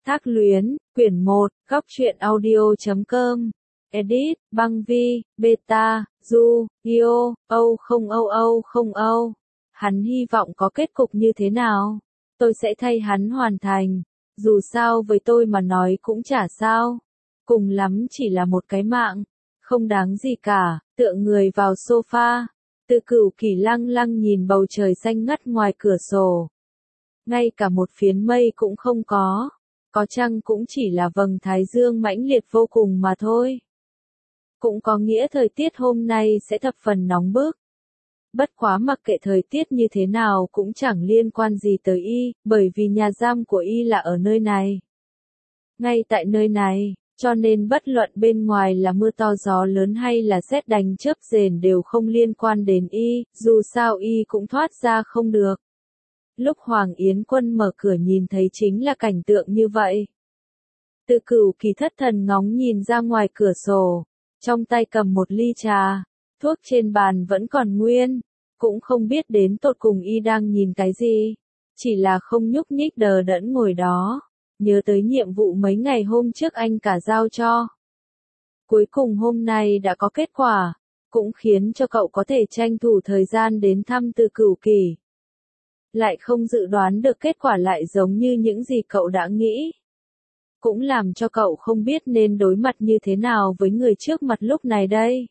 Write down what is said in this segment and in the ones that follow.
Thác Luyến, quyển 1, góc truyện audio.com. Edit, Băng Vi, Beta, Du, Io, Âu không Âu Âu không Âu. Hắn hy vọng có kết cục như thế nào? Tôi sẽ thay hắn hoàn thành. Dù sao với tôi mà nói cũng chả sao. Cùng lắm chỉ là một cái mạng. Không đáng gì cả, tựa người vào sofa. Từ Cửu Kỳ lăng lăng nhìn bầu trời xanh ngắt ngoài cửa sổ. Ngay cả một phiến mây cũng không có. Có chăng cũng chỉ là vầng thái dương mãnh liệt vô cùng mà thôi. Cũng có nghĩa thời tiết hôm nay sẽ thập phần nóng bức. Bất quá mặc kệ thời tiết như thế nào cũng chẳng liên quan gì tới y, bởi vì nhà giam của y là ở nơi này. Ngay tại nơi này, cho nên bất luận bên ngoài là mưa to gió lớn hay là sét đánh chớp rền đều không liên quan đến y, dù sao y cũng thoát ra không được. Lúc Hoàng Yến Quân mở cửa nhìn thấy chính là cảnh tượng như vậy. Từ Cửu Kỳ thất thần ngóng nhìn ra ngoài cửa sổ, trong tay cầm một ly trà, thuốc trên bàn vẫn còn nguyên, cũng không biết đến tột cùng y đang nhìn cái gì, chỉ là không nhúc nhích đờ đẫn ngồi đó, nhớ tới nhiệm vụ mấy ngày hôm trước anh cả giao cho. Cuối cùng hôm nay đã có kết quả, cũng khiến cho cậu có thể tranh thủ thời gian đến thăm Từ Cửu Kỳ. Lại không dự đoán được kết quả lại giống như những gì cậu đã nghĩ. Cũng làm cho cậu không biết nên đối mặt như thế nào với người trước mặt lúc này đây.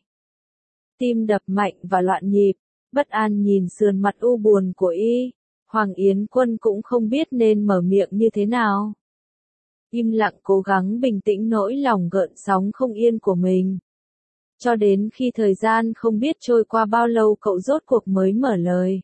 Tim đập mạnh và loạn nhịp, bất an nhìn sườn mặt u buồn của y, Hoàng Yến Quân cũng không biết nên mở miệng như thế nào. Im lặng cố gắng bình tĩnh nỗi lòng gợn sóng không yên của mình. Cho đến khi thời gian không biết trôi qua bao lâu cậu rốt cuộc mới mở lời.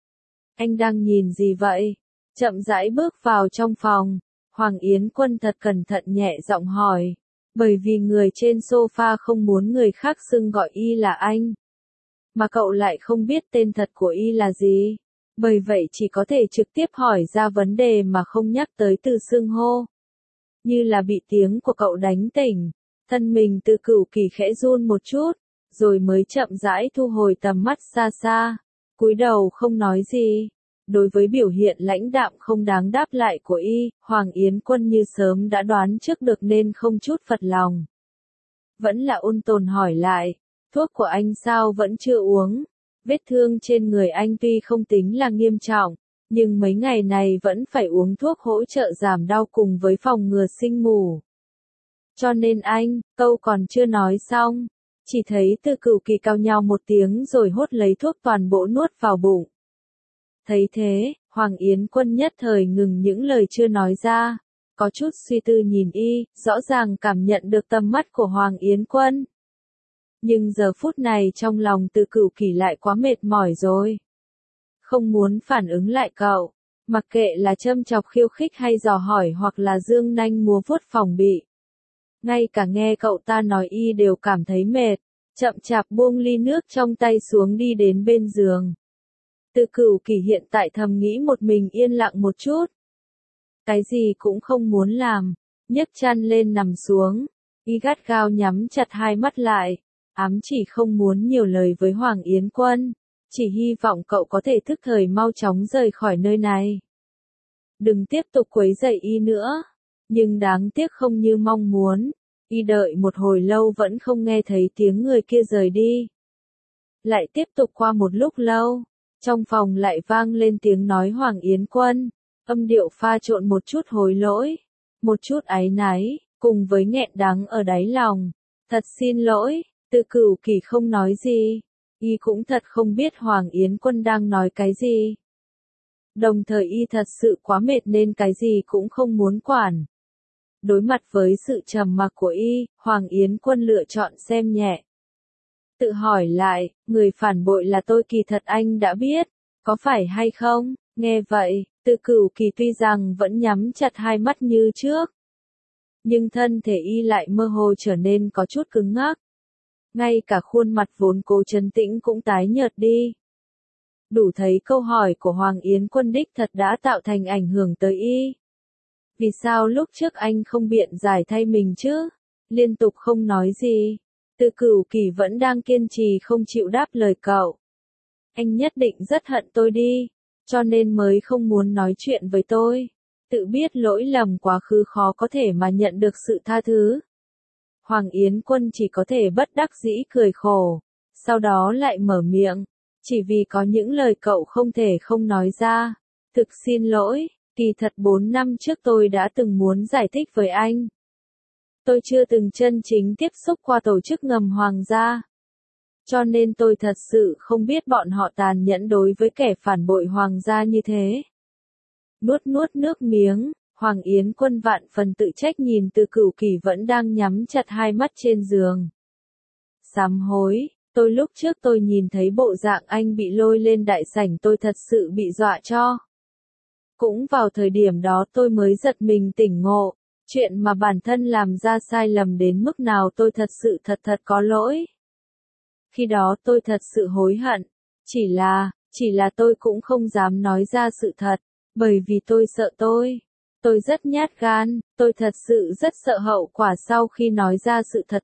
Anh đang nhìn gì vậy? Chậm rãi bước vào trong phòng, Hoàng Yến Quân thật cẩn thận nhẹ giọng hỏi, bởi vì người trên sofa không muốn người khác xưng gọi y là anh. Mà cậu lại không biết tên thật của y là gì, bởi vậy chỉ có thể trực tiếp hỏi ra vấn đề mà không nhắc tới từ xưng hô. Như là bị tiếng của cậu đánh tỉnh, thân mình Từ Cửu Kỳ khẽ run một chút, rồi mới chậm rãi thu hồi tầm mắt xa xa, cúi đầu không nói gì. Đối với biểu hiện lãnh đạm không đáng đáp lại của y, Hoàng Yến Quân như sớm đã đoán trước được nên không chút phật lòng. Vẫn là ôn tồn hỏi lại, thuốc của anh sao vẫn chưa uống? Vết thương trên người anh tuy không tính là nghiêm trọng, nhưng mấy ngày này vẫn phải uống thuốc hỗ trợ giảm đau cùng với phòng ngừa sinh mù. Cho nên anh, câu còn chưa nói xong, chỉ thấy Từ Cửu Kỳ cau nhàu một tiếng rồi hốt lấy thuốc toàn bộ nuốt vào bụng. Thấy thế, Hoàng Yến Quân nhất thời ngừng những lời chưa nói ra, có chút suy tư nhìn y, rõ ràng cảm nhận được tầm mắt của Hoàng Yến Quân. Nhưng giờ phút này trong lòng Từ Cửu Kỳ lại quá mệt mỏi rồi. Không muốn phản ứng lại cậu, mặc kệ là châm chọc khiêu khích hay dò hỏi hoặc là dương nanh múa vuốt phòng bị. Ngay cả nghe cậu ta nói y đều cảm thấy mệt, chậm chạp buông ly nước trong tay xuống đi đến bên giường. Từ Cửu Kỳ hiện tại thầm nghĩ một mình yên lặng một chút. Cái gì cũng không muốn làm, nhấc chăn lên nằm xuống, y gắt gao nhắm chặt hai mắt lại, ám chỉ không muốn nhiều lời với Hoàng Yến Quân, chỉ hy vọng cậu có thể thức thời mau chóng rời khỏi nơi này. Đừng tiếp tục quấy rầy y nữa, nhưng đáng tiếc không như mong muốn, y đợi một hồi lâu vẫn không nghe thấy tiếng người kia rời đi. Lại tiếp tục qua một lúc lâu. Trong phòng lại vang lên tiếng nói Hoàng Yến Quân, âm điệu pha trộn một chút hối lỗi, một chút áy náy, cùng với nghẹn đắng ở đáy lòng. Thật xin lỗi, Từ Cửu Kỳ không nói gì, y cũng thật không biết Hoàng Yến Quân đang nói cái gì. Đồng thời y thật sự quá mệt nên cái gì cũng không muốn quản. Đối mặt với sự trầm mặc của y, Hoàng Yến Quân lựa chọn xem nhẹ. Tự hỏi lại, người phản bội là tôi kỳ thật anh đã biết, có phải hay không? Nghe vậy, Từ Cửu Kỳ tuy rằng vẫn nhắm chặt hai mắt như trước, nhưng thân thể y lại mơ hồ trở nên có chút cứng ngắc. Ngay cả khuôn mặt vốn cố trấn tĩnh cũng tái nhợt đi. Đủ thấy câu hỏi của Hoàng Yến Quân đích thật đã tạo thành ảnh hưởng tới y. Vì sao lúc trước anh không biện giải thay mình chứ? Liên tục không nói gì. Từ Cửu Kỳ vẫn đang kiên trì không chịu đáp lời cậu. Anh nhất định rất hận tôi đi, cho nên mới không muốn nói chuyện với tôi. Tự biết lỗi lầm quá khứ khó có thể mà nhận được sự tha thứ. Hoàng Yến Quân chỉ có thể bất đắc dĩ cười khổ, sau đó lại mở miệng, chỉ vì có những lời cậu không thể không nói ra. Thực xin lỗi, kỳ thật 4 năm trước tôi đã từng muốn giải thích với anh. Tôi chưa từng chân chính tiếp xúc qua tổ chức ngầm hoàng gia. Cho nên tôi thật sự không biết bọn họ tàn nhẫn đối với kẻ phản bội hoàng gia như thế. Nuốt nước miếng, Hoàng Yến Quân vạn phần tự trách nhìn Từ Cửu Kỳ vẫn đang nhắm chặt hai mắt trên giường. Sám hối, lúc trước tôi nhìn thấy bộ dạng anh bị lôi lên đại sảnh tôi thật sự bị dọa cho. Cũng vào thời điểm đó tôi mới giật mình tỉnh ngộ, chuyện mà bản thân làm ra sai lầm đến mức nào tôi thật sự thật có lỗi. Khi đó tôi thật sự hối hận, chỉ là tôi cũng không dám nói ra sự thật, bởi vì tôi sợ tôi rất nhát gan, tôi thật sự rất sợ hậu quả sau khi nói ra sự thật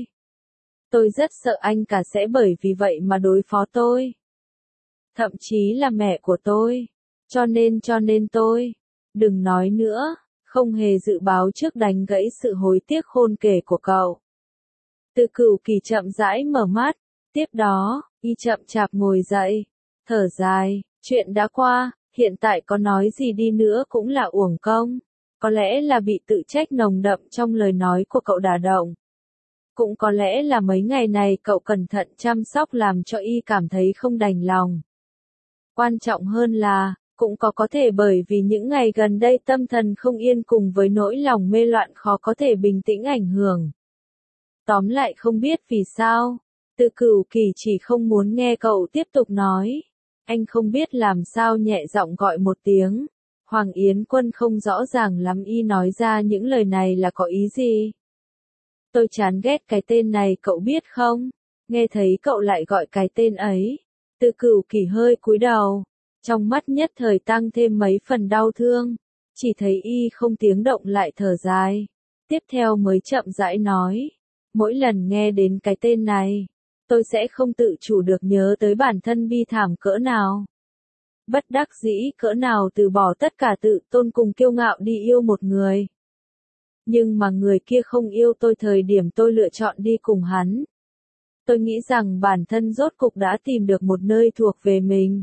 tôi rất sợ anh cả sẽ bởi vì vậy mà đối phó tôi. Thậm chí là mẹ của tôi. Cho nên tôi, đừng nói nữa, không hề dự báo trước đánh gãy sự hối tiếc khôn kể của cậu. Từ Cửu Kỳ chậm rãi mở mắt, tiếp đó, y chậm chạp ngồi dậy, thở dài, chuyện đã qua, hiện tại có nói gì đi nữa cũng là uổng công, có lẽ là bị tự trách nồng đậm trong lời nói của cậu đả động. Cũng có lẽ là mấy ngày này cậu cẩn thận chăm sóc làm cho y cảm thấy không đành lòng. Quan trọng hơn là, cũng có thể bởi vì những ngày gần đây tâm thần không yên cùng với nỗi lòng mê loạn khó có thể bình tĩnh ảnh hưởng. Tóm lại không biết vì sao, Từ Cửu Kỳ chỉ không muốn nghe cậu tiếp tục nói. Anh không biết làm sao nhẹ giọng gọi một tiếng. Hoàng Yến Quân không rõ ràng lắm y nói ra những lời này là có ý gì. Tôi chán ghét cái tên này cậu biết không? Nghe thấy cậu lại gọi cái tên ấy. Từ Cửu Kỳ hơi cúi đầu. Trong mắt nhất thời tăng thêm mấy phần đau thương. Chỉ thấy y không tiếng động lại thở dài. Tiếp theo mới chậm rãi nói. Mỗi lần nghe đến cái tên này, tôi sẽ không tự chủ được nhớ tới bản thân bi thảm cỡ nào. Bất đắc dĩ cỡ nào từ bỏ tất cả tự tôn cùng kiêu ngạo đi yêu một người. Nhưng mà người kia không yêu tôi thời điểm tôi lựa chọn đi cùng hắn. Tôi nghĩ rằng bản thân rốt cục đã tìm được một nơi thuộc về mình.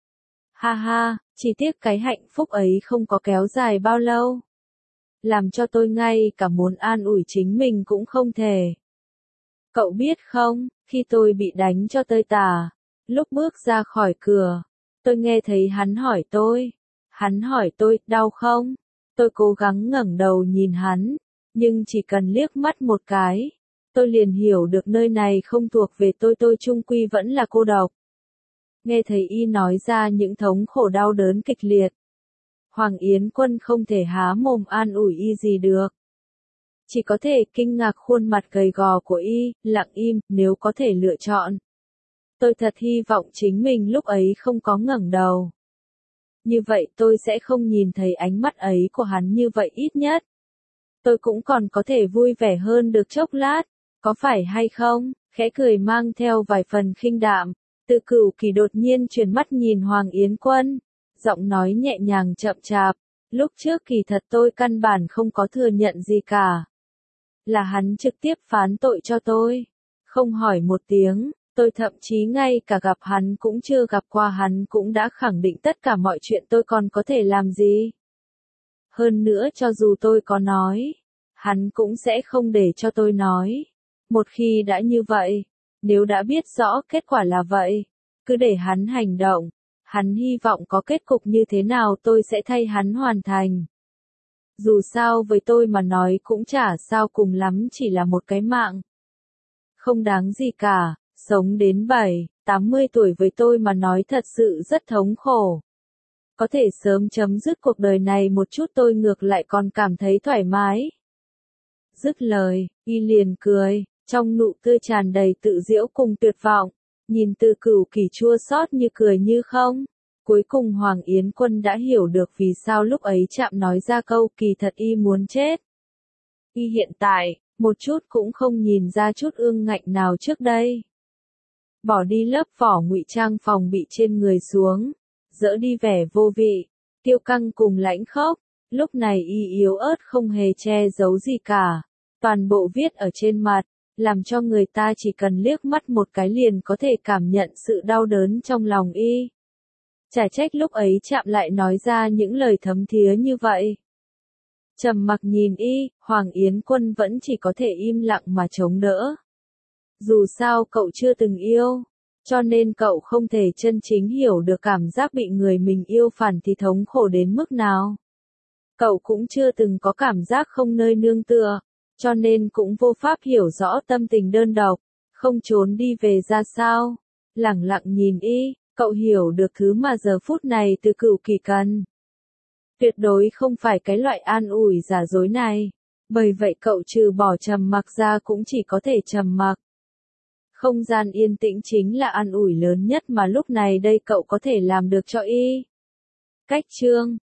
Ha ha, chỉ tiếc cái hạnh phúc ấy không có kéo dài bao lâu. Làm cho tôi ngay cả muốn an ủi chính mình cũng không thể. Cậu biết không, khi tôi bị đánh cho tơi tả, lúc bước ra khỏi cửa, tôi nghe thấy hắn hỏi tôi, đau không? Tôi cố gắng ngẩng đầu nhìn hắn, nhưng chỉ cần liếc mắt một cái, tôi liền hiểu được nơi này không thuộc về tôi chung quy vẫn là cô độc. Nghe thấy y nói ra những thống khổ đau đớn kịch liệt. Hoàng Yến Quân không thể há mồm an ủi y gì được. Chỉ có thể kinh ngạc khuôn mặt gầy gò của y, lặng im, nếu có thể lựa chọn. Tôi thật hy vọng chính mình lúc ấy không có ngẩng đầu. Như vậy tôi sẽ không nhìn thấy ánh mắt ấy của hắn như vậy ít nhất. Tôi cũng còn có thể vui vẻ hơn được chốc lát, có phải hay không? Khẽ cười mang theo vài phần khinh đạm. Từ Cửu Kỳ đột nhiên chuyển mắt nhìn Hoàng Yến Quân, giọng nói nhẹ nhàng chậm chạp, lúc trước kỳ thật tôi căn bản không có thừa nhận gì cả. Là hắn trực tiếp phán tội cho tôi, không hỏi một tiếng, tôi thậm chí ngay cả gặp hắn cũng chưa gặp qua hắn cũng đã khẳng định tất cả mọi chuyện tôi còn có thể làm gì. Hơn nữa cho dù tôi có nói, hắn cũng sẽ không để cho tôi nói. Một khi đã như vậy, nếu đã biết rõ kết quả là vậy, cứ để hắn hành động, hắn hy vọng có kết cục như thế nào tôi sẽ thay hắn hoàn thành. Dù sao với tôi mà nói cũng chả sao, cùng lắm chỉ là một cái mạng. Không đáng gì cả, sống đến 80 tuổi với tôi mà nói thật sự rất thống khổ. Có thể sớm chấm dứt cuộc đời này một chút tôi ngược lại còn cảm thấy thoải mái. Dứt lời, y liền cười, trong nụ tươi tràn đầy tự giễu cùng tuyệt vọng, nhìn Từ Cửu Kỳ chua xót như cười như không. Cuối cùng Hoàng Yến Quân đã hiểu được vì sao lúc ấy chạm nói ra câu kỳ thật y muốn chết. Y hiện tại, một chút cũng không nhìn ra chút ương ngạnh nào trước đây. Bỏ đi lớp vỏ ngụy trang phòng bị trên người xuống, dỡ đi vẻ vô vị, kiêu căng cùng lãnh khốc, Lúc này y yếu ớt không hề che giấu gì cả. Toàn bộ viết ở trên mặt, làm cho người ta chỉ cần liếc mắt một cái liền có thể cảm nhận sự đau đớn trong lòng y. Chả trách lúc ấy chạm lại nói ra những lời thấm thía như vậy. Trầm mặc nhìn y, Hoàng Yến Quân vẫn chỉ có thể im lặng mà chống đỡ. Dù sao cậu chưa từng yêu, cho nên cậu không thể chân chính hiểu được cảm giác bị người mình yêu phản thì thống khổ đến mức nào. Cậu cũng chưa từng có cảm giác không nơi nương tựa, cho nên cũng vô pháp hiểu rõ tâm tình đơn độc, không trốn đi về ra sao. Lẳng lặng nhìn y, cậu hiểu được thứ mà giờ phút này Từ Cửu Kỳ cần. Tuyệt đối không phải cái loại an ủi giả dối này. Bởi vậy cậu trừ bỏ trầm mặc ra cũng chỉ có thể trầm mặc. Không gian yên tĩnh chính là an ủi lớn nhất mà lúc này đây cậu có thể làm được cho y. Cách chương